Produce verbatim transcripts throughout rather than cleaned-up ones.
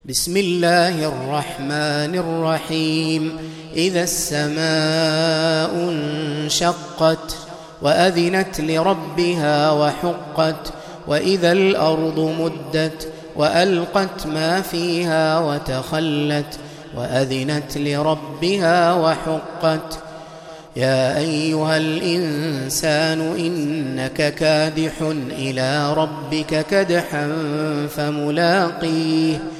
بسم الله الرحمن الرحيم. إذا السماء انشقت وأذنت لربها وحقت وإذا الأرض مدت وألقت ما فيها وتخلت وأذنت لربها وحقت. يا أيها الإنسان إنك كادح إلى ربك كدحا فملاقيه.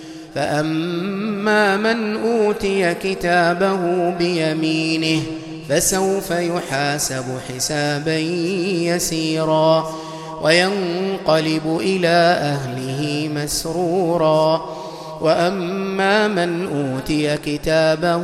فأما من أوتي كتابه بيمينه فسوف يحاسب حسابا يسيرا وينقلب إلى أهله مسرورا. وأما من أوتي كتابه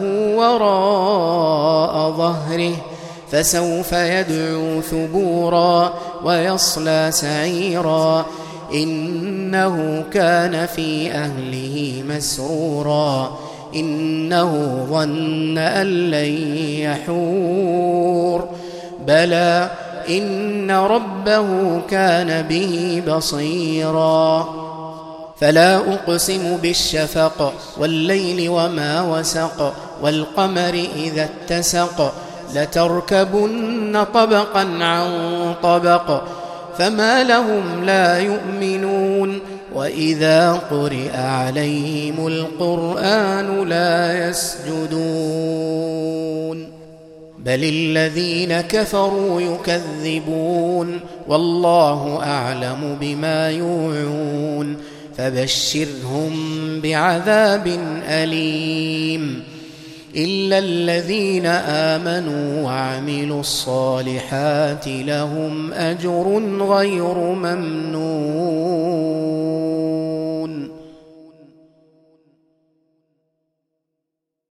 وراء ظهره فسوف يدعو ثبورا ويصلى سعيرا إنه كان في أهله مسرورا إنه ظن أن لن يحور بلى إن ربه كان به بصيرا. فلا أقسم بالشفق والليل وما وسق والقمر إذا اتسق لتركبن طبقا عن طبق فما لهم لا يؤمنون وإذا قرئ عليهم القرآن لا يسجدون بل الذين كفروا يكذبون والله أعلم بما يوعون فبشرهم بعذاب أليم إلا الذين آمنوا وعملوا الصالحات لهم أجر غير ممنون.